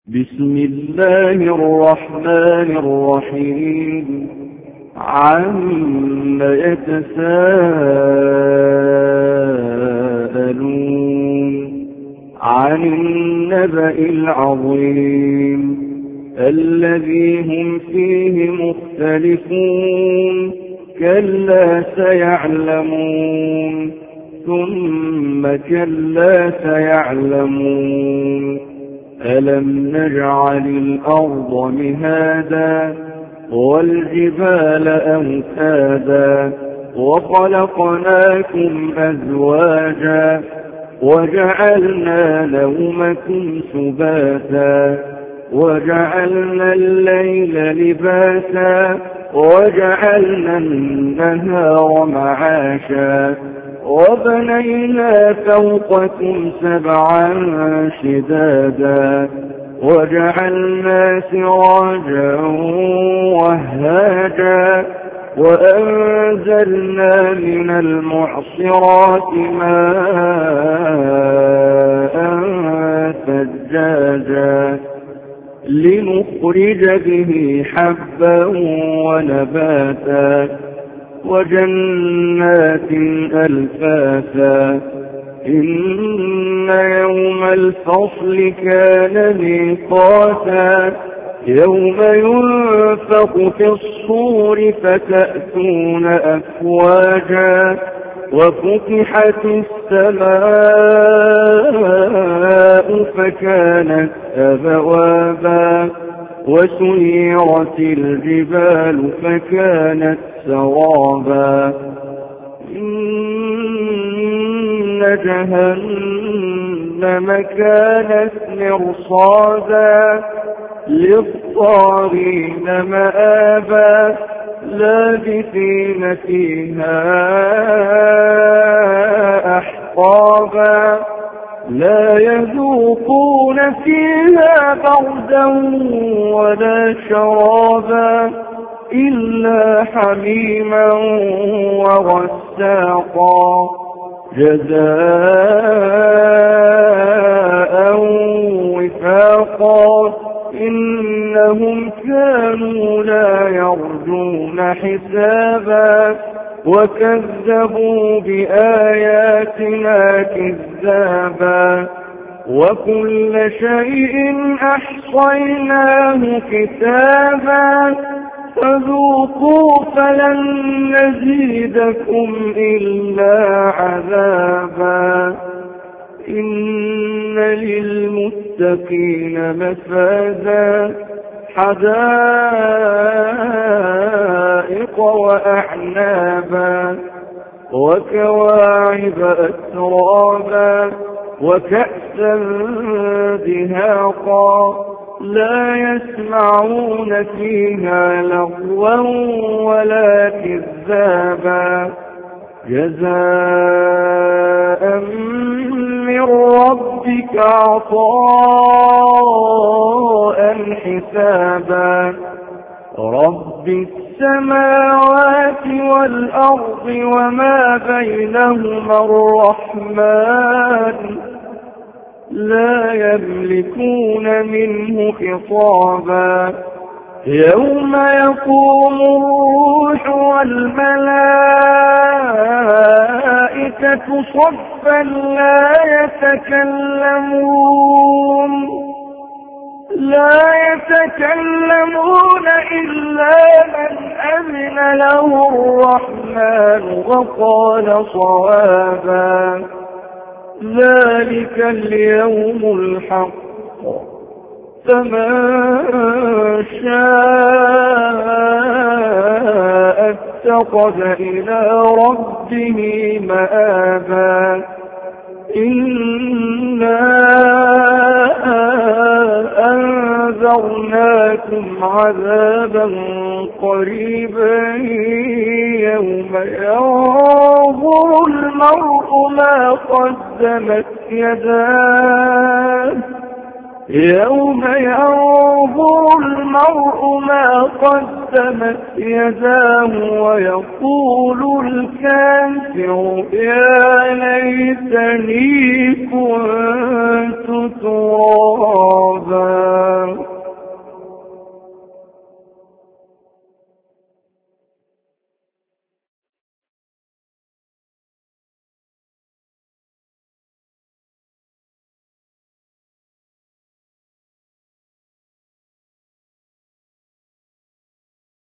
بسم الله الرحمن الرحيم. عما يتساءلون عن النبأ العظيم الذي هم فيه مختلفون كلا سيعلمون ثم كلا سيعلمون ألم نجعل الأرض مهادا والجبال أوتادا وخلقناكم أزواجا وجعلنا نومكم سباتا وجعلنا الليل لباسا وجعلنا النهار معاشا وبنينا فوقكم سبعا شدادا وجعلنا سراجا وهاجا وأنزلنا من المعصرات ماء ثجاجا لنخرج به حبا ونباتا وجنات ألفافا إن يوم الفصل كان ميقاتا يوم ينفخ في الصور فتأتون أفواجا وفتحت السماء فكانت أبوابا وسيرت الجبال فكانت سرابا إن جهنم كانت مرصادا للطاغين مآبا لابثين فيها أحقابا لا يذوقون فيها بردا ولا شرابا إلا حميما وغساقا جزاء وفاقا إنهم كانوا لا يرجون حسابا وكذبوا بآياتنا كذابا وكل شيء أحصيناه كتابا فذوقوا فلن نزيدكم إلا عذابا إن للمتقين مفازا حدائق وأعنابا وكواعب أترابا وكأسا دهاقا لا يسمعون فيها لغوا ولا كذابا جزاء من ربك عطاء حسابا رب السماوات والأرض وما بينهما الرحمن لا يملكون منه خطابا يوم يقوم الروح والملائكة صفا لا يتكلمون إلا من أذن له الرحمن وقال صوابا ذلك اليوم الحق فمن شاء اتخذ إلى ربه مآبا إنا أنذرناكم عذابا قريبا يوم ينظر المرء ما قدمت يداه يوم ينظر المرء ما قدمت يداه ويقول الكافر يا ليتني كنت ترابا.